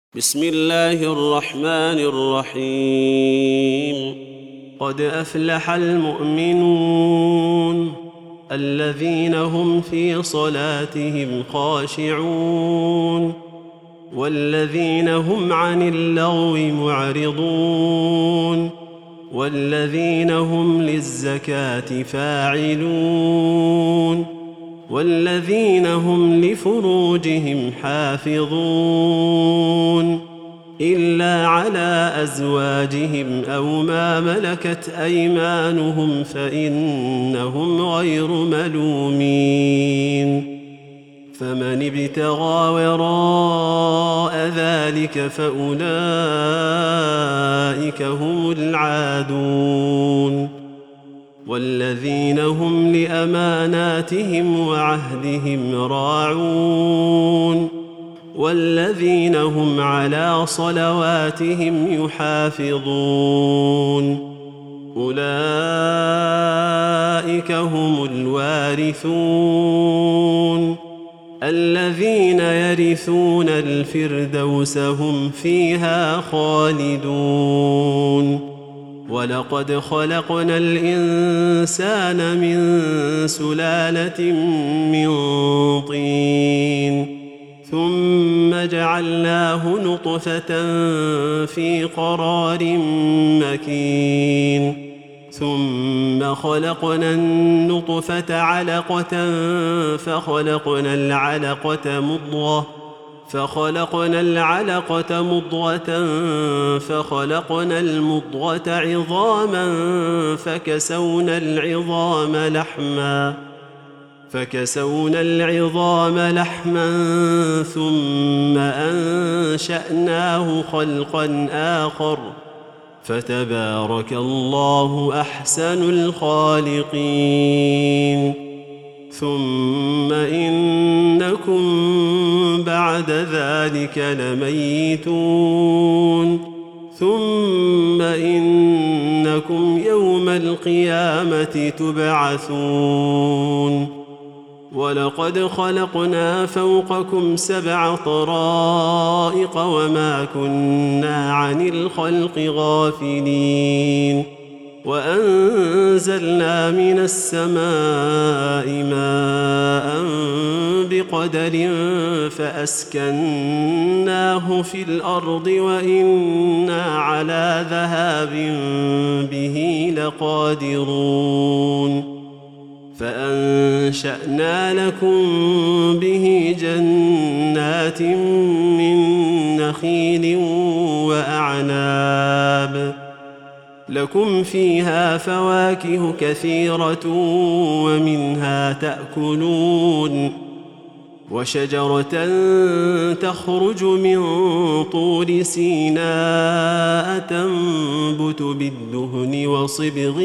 بسم الله الرحمن الرحيم. قد أفلح المؤمنون الذين هم في صلاتهم خاشعون والذين هم عن اللغو معرضون والذين هم للزكاة فاعلون والذين هم لفروجهم حافظون إلا على أزواجهم أو ما ملكت أيمانهم فإنهم غير ملومين. فمن ابتغى وراء ذلك فأولئك هم العادون والذين هم لأماناتهم وعهدهم راعون والذين هم على صلواتهم يحافظون أولئك هم الوارثون الذين يرثون الفردوس هم فيها خالدون. ولقد خلقنا الإنسان من سلالة من طين ثم جعلناه نطفة في قرار مكين ثم خلقنا النطفة علقة فخلقنا العلقة مضغة فخلقنا المضغة عظاما فكسونا العظام لحما ثم أنشأناه خلقا آخر فتبارك الله أحسن الخالقين. ثم إنكم بعد ذلك لميتون ثم إنكم يوم القيامة تبعثون. ولقد خلقنا فوقكم 7 طرائق وما كنا عن الخلق غافلين وأنزلنا من السماء ماء بقدر فأسكناه في الأرض وإنا على ذهاب به لقادرون. فأنشأنا لكم به جنات من نخيل وأعناب لكم فيها فواكه كثيرة ومنها تأكلون وشجرة تخرج من طور سيناء تنبت بالدهن وصبغ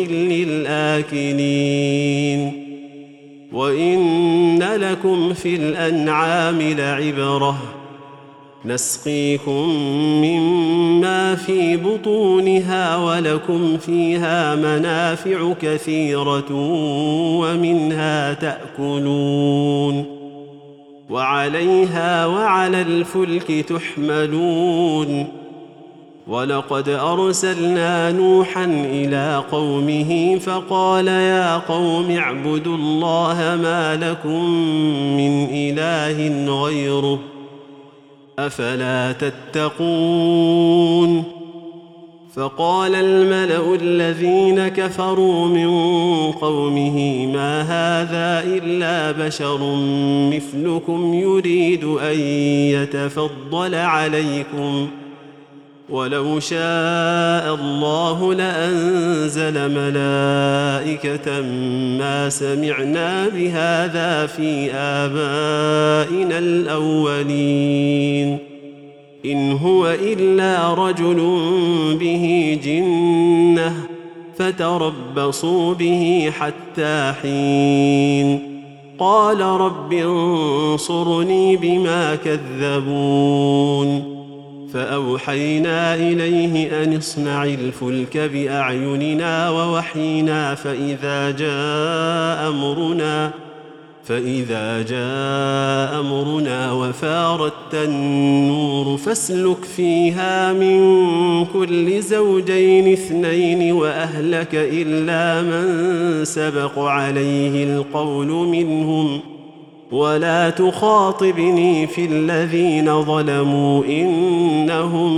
للآكلين. وإن لكم في الأنعام لعبرة نسقيكم مما في بطونها ولكم فيها منافع كثيرة ومنها تأكلون وعليها وعلى الفلك تحملون. ولقد أرسلنا نوحا إلى قومه فقال يا قوم اعبدوا الله ما لكم من إله غيره أفلا تتقون. فقال الملأ الذين كفروا من قومه ما هذا إلا بشر مثلكم يريد أن يتفضل عليكم ولو شاء الله لأنزل ملائكة ما سمعنا بهذا في آبائنا الأولين إن هو إلا رجل به جنة فتربصوا به حتى حين. قال رب انصرني بما كذبون. فأوحينا إليه أن اصنع الفلك بأعيننا ووحينا فإذا جاء أمرنا وفارت النور فاسلك فيها من كل زوجين 2 وأهلك إلا من سبق عليه القول منهم ولا تخاطبني في الذين ظلموا إنهم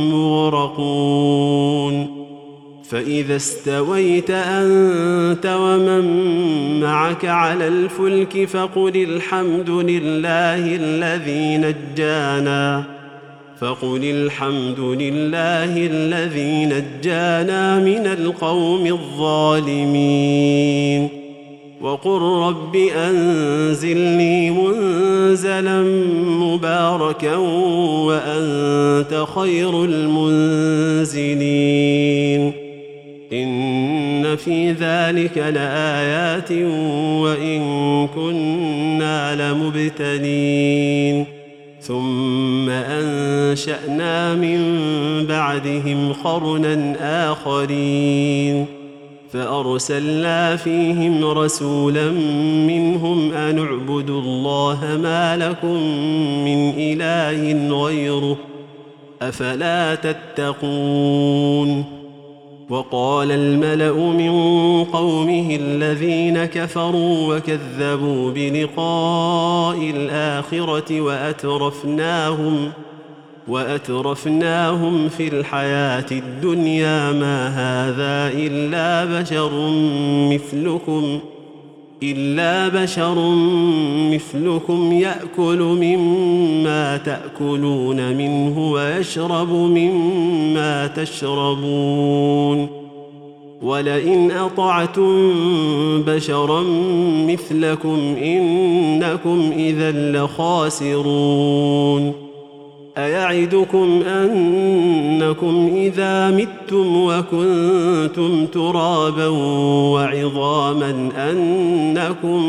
مغرقون فإذا استويت أنت ومن معك على الفلك فقل الحمد لله الذي نجانا من القوم الظالمين وقل رب أنزلني منزلا مباركا وأنت خير المنزلين إن في ذلك لآيات وإن كنا لمبتلين ثم أنشأنا من بعدهم قرنا آخرين فأرسلنا فيهم رسولا منهم أن اعبدوا الله ما لكم من إله غيره أفلا تتقون وقال الملأ من قومه الذين كفروا وكذبوا بلقاء الآخرة وأترفناهم في الحياة الدنيا ما هذا إلا بشر مثلكم يأكل مما تأكلون منه ويشرب مما تشربون ولئن أطعتم بشرا مثلكم إنكم إذا لخاسرون أيعدكم أنكم إذا متم وكنتم ترابا وعظاما أنكم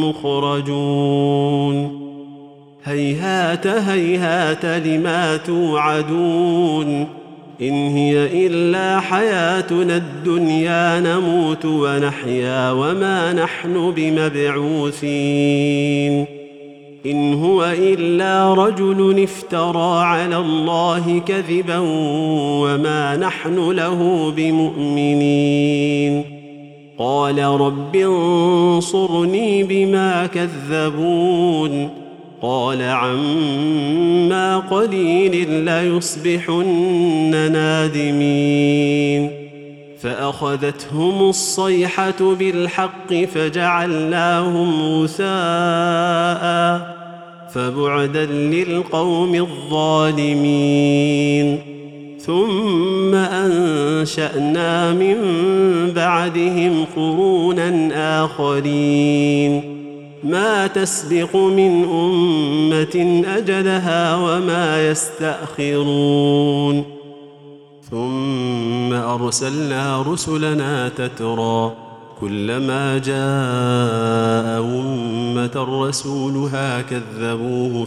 مخرجون هيهات هيهات لما توعدون إن هي إلا حياتنا الدنيا نموت ونحيا وما نحن بمبعوثين إن هو إلا رجل افترى على الله كذبا وما نحن له بمؤمنين قال رب انصرني بما كذبون قال عما قليل ليصبحن نادمين فأخذتهم الصيحة بالحق فجعلناهم غثاء فبعدا للقوم الظالمين ثم أنشأنا من بعدهم قرونا آخرين ما تسبق من أمة أجلها وما يستأخرون ثم أرسلنا رسلنا تترى كلما جاء أمة رسولها كذبوه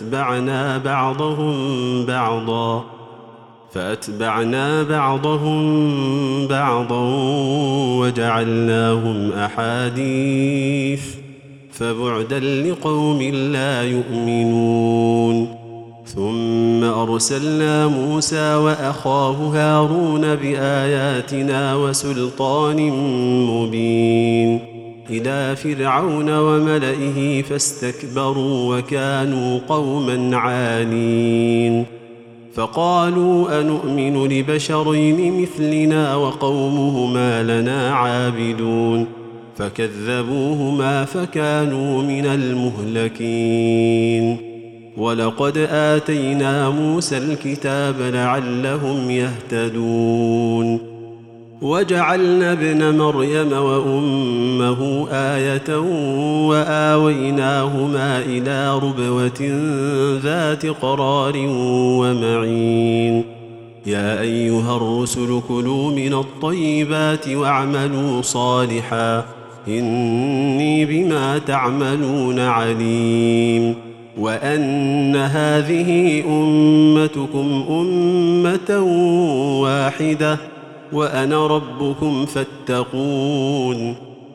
فأتبعنا بعضهم بعضا وجعلناهم أحاديث فبعدا لقوم لا يؤمنون ثم أرسلنا موسى وأخاه هارون بآياتنا وسلطان مبين إلى فرعون وملئه فاستكبروا وكانوا قوما عالين فقالوا أنؤمن لبشرين مثلنا وقومهما لنا عابدون فكذبوهما فكانوا من المهلكين ولقد آتينا موسى الكتاب لعلهم يهتدون وجعلنا ابن مريم وأمه آية وآويناهما إلى ربوة ذات قرار ومعين يا أيها الرسل كلوا من الطيبات واعملوا صالحا إني بما تعملون عليم وأن هذه أمتكم أمة واحدة وأنا ربكم فاتقون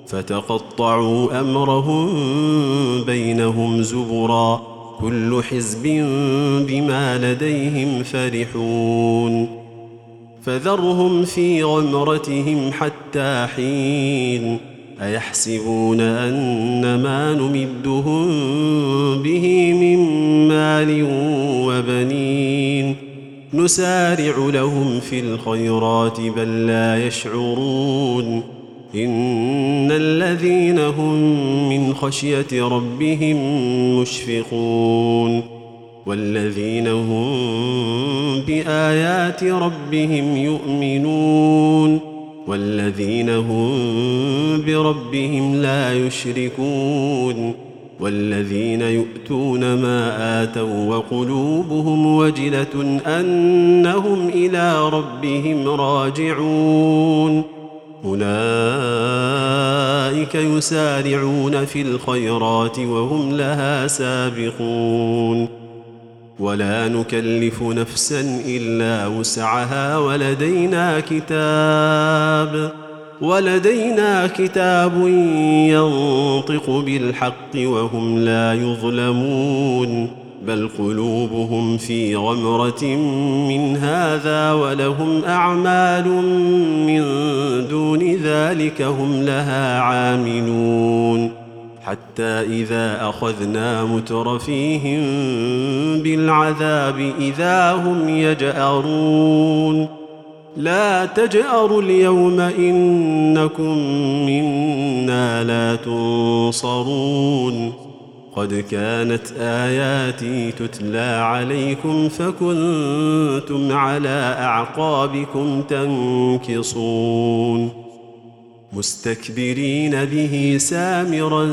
فتقطعوا أمرهم بينهم زبرا كل حزب بما لديهم فرحون فذرهم في غمرتهم حتى حين أيحسبون أن ما نمدهم به من مال وبنين نسارع لهم في الخيرات بل لا يشعرون إن الذين هم من خشية ربهم مشفقون والذين هم بآيات ربهم يؤمنون والذين هم بربهم لا يشركون والذين يؤتون ما آتوا وقلوبهم وجلة أنهم إلى ربهم راجعون أولئك يسارعون في الخيرات وهم لها سابقون ولا نكلف نفسا إلا وسعها ولدينا كتاب ينطق بالحق وهم لا يظلمون بل قلوبهم في غمرة من هذا ولهم أعمال من دون ذلك هم لها عاملون حتى إذا أخذنا مترفيهم بالعذاب إذا هم يجأرون لا تجأروا اليوم إنكم منا لا تنصرون قد كانت آياتي تتلى عليكم فكنتم على أعقابكم تنكصون مستكبرين به سامرا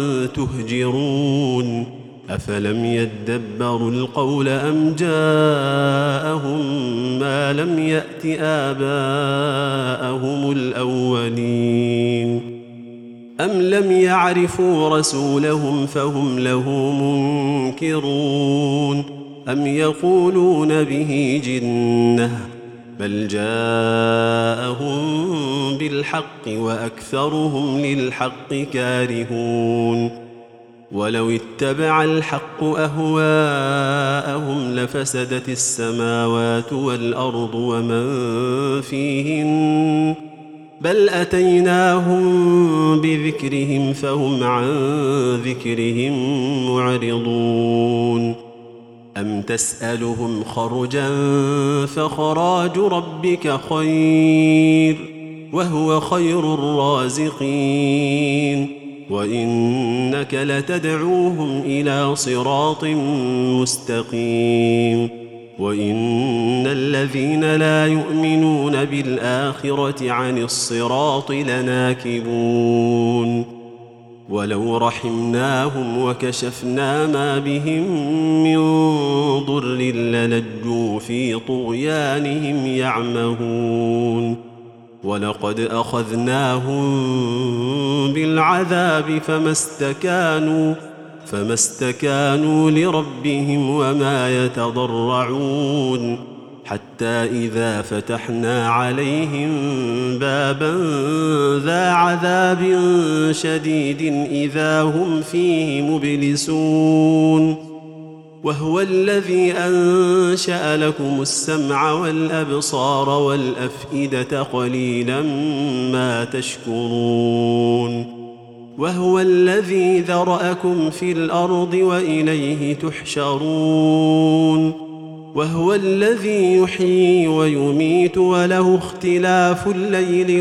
تهجرون أفلم يدبروا القول أم جاءهم ما لم يأت آباءهم الأولين أم لم يعرفوا رسولهم فهم له منكرون أم يقولون به جنة بل جاءهم بالحق وأكثرهم للحق كارهون ولو اتبع الحق أهواءهم لفسدت السماوات والأرض ومن فيهن بل أتيناهم بذكرهم فهم عن ذكرهم معرضون أم تسألهم خرجا فخراج ربك خير وهو خير الرازقين وإنك لتدعوهم إلى صراط مستقيم وإن الذين لا يؤمنون بالآخرة عن الصراط لناكبون ولو رحمناهم وكشفنا ما بهم من ضر للجوا في طغيانهم يعمهون ولقد أخذناهم بالعذاب فما استكانوا لربهم وما يتضرعون حتى إذا فتحنا عليهم بابا ذا عذاب شديد إذا هم فيه مبلسون وهو الذي أنشأ لكم السمع والأبصار والأفئدة قليلا ما تشكرون وهو الذي ذرأكم في الأرض وإليه تحشرون وهو الذي يحيي ويميت وله اختلاف الليل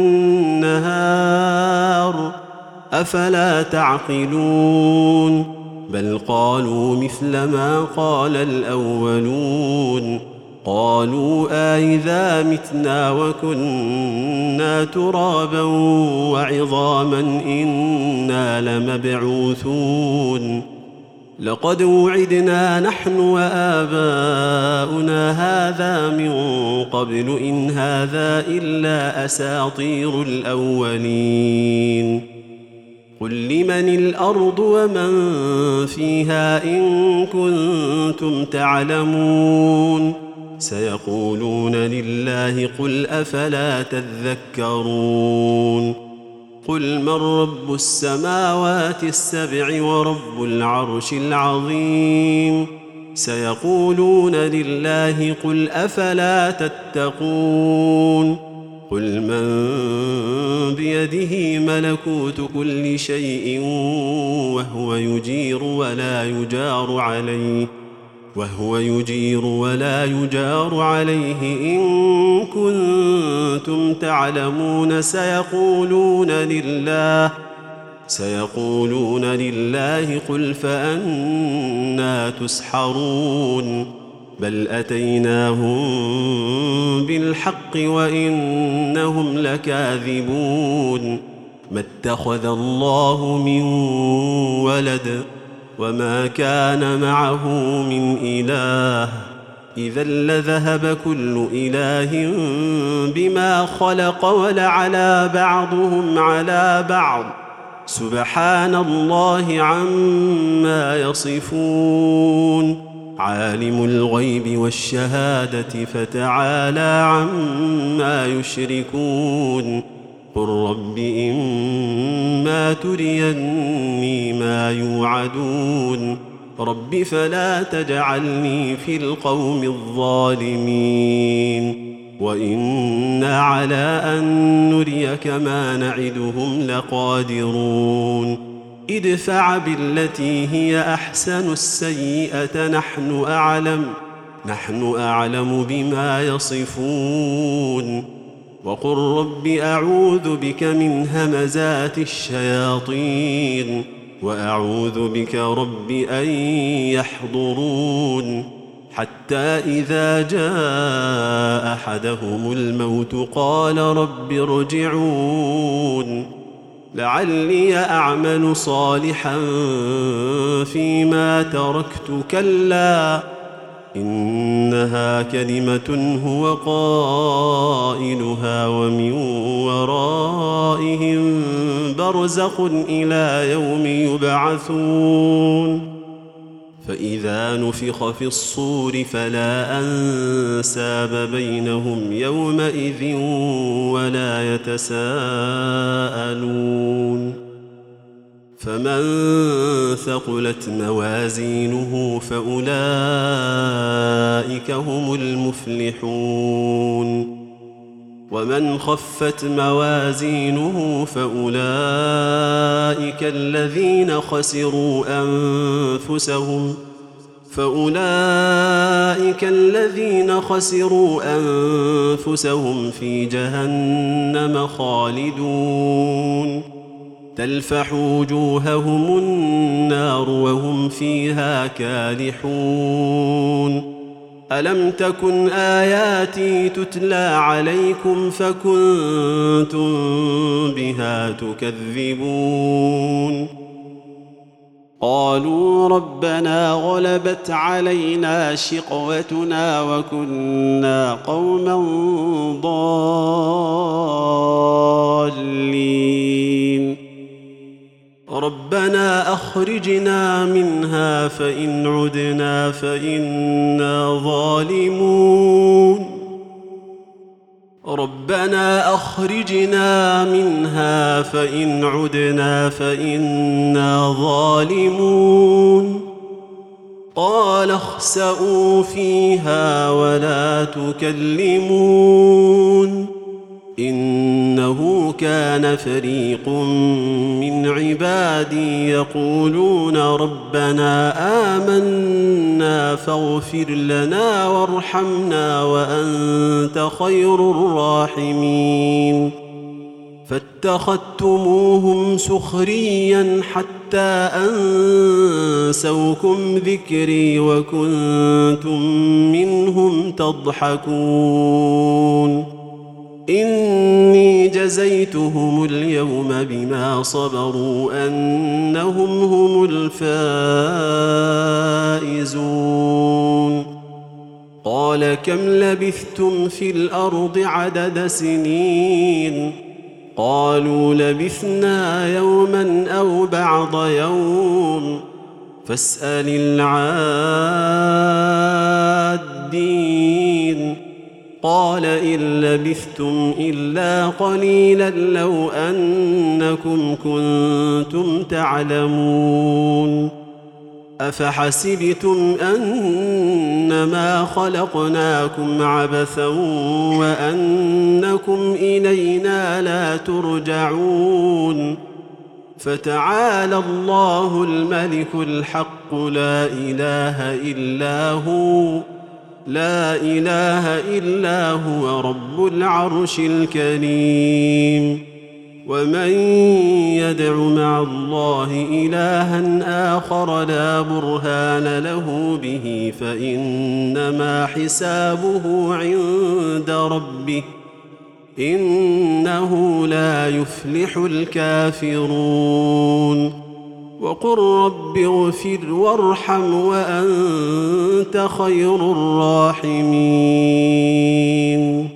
والنهار أفلا تعقلون بل قالوا مثل ما قال الأولون قالوا أإذا متنا وكنا ترابا وعظاما إنا لمبعوثون لقد وعدنا نحن وآباؤنا هذا من قبل إن هذا إلا أساطير الأولين قل لمن الأرض ومن فيها إن كنتم تعلمون سيقولون لله قل أفلا تذكرون قل من رب السماوات السبع ورب العرش العظيم سيقولون لله قل أفلا تتقون قل من بيده ملكوت كل شيء وهو يجير ولا يجار عليه إن كنتم تعلمون سيقولون لله قل فأنى تسحرون بل أتيناهم بالحق وإنهم لكاذبون ما اتخذ الله من ولد وما كان معه من إله إذا لذهب كل إله بما خلق ولعلى بعضهم على بعض سبحان الله عما يصفون عالم الغيب والشهادة فتعالى عما يشركون قل رب إما تريني ما يوعدون رب فلا تجعلني في القوم الظالمين وإنا على أن نريك ما نعدهم لقادرون ادفع بالتي هي أحسن السيئة نحن أعلم بما يصفون وقل رب أعوذ بك من همزات الشياطين وأعوذ بك رب أن يحضرون حتى إذا جاء أحدهم الموت قال رب ارجعون لعلي أعمل صالحا فيما تركت كلا إنها كلمة هو قائلها ومن ورائهم برزخ إلى يوم يبعثون فإذا نفخ في الصور فلا أنساب بينهم يومئذ ولا يتساءلون فمن ثقلت موازينه فأولئك هم المفلحون ومن خفت موازينه فأولئك الذين خسروا أنفسهم في جهنم خالدون تلفح وجوههم النار وهم فيها كالحون ألم تكن آياتي تتلى عليكم فكنتم بها تكذبون قالوا ربنا غلبت علينا شقوتنا وكنا قوما ضالين ربنا أخرجنا منها فإن عدنا فإنا ظالمون ربنا أخرجنا منها فإن عدنا فإنا ظالمون قال اخسئوا فيها ولا تكلمون إنه كان فريق من عبادي يقولون ربنا آمنا فاغفر لنا وارحمنا وأنت خير الراحمين فاتخذتموهم سخريا حتى أنسوكم ذكري وكنتم منهم تضحكون إني جزيتهم اليوم بما صبروا أنهم هم الفائزون قال كم لبثتم في الأرض عدد سنين قالوا لبثنا يوما أو بعض يوم فاسأل العادين قال إن لبثتم إلا قليلا لو أنكم كنتم تعلمون أفحسبتم أنما خلقناكم عبثا وأنكم إلينا لا ترجعون فتعالى الله الملك الحق لا إله إلا هو رب العرش الكريم ومن يدع مع الله إلها آخر لا برهان له به فإنما حسابه عند ربه إنه لا يفلح الكافرون وقل رب اغفر وارحم وأنت خير الراحمين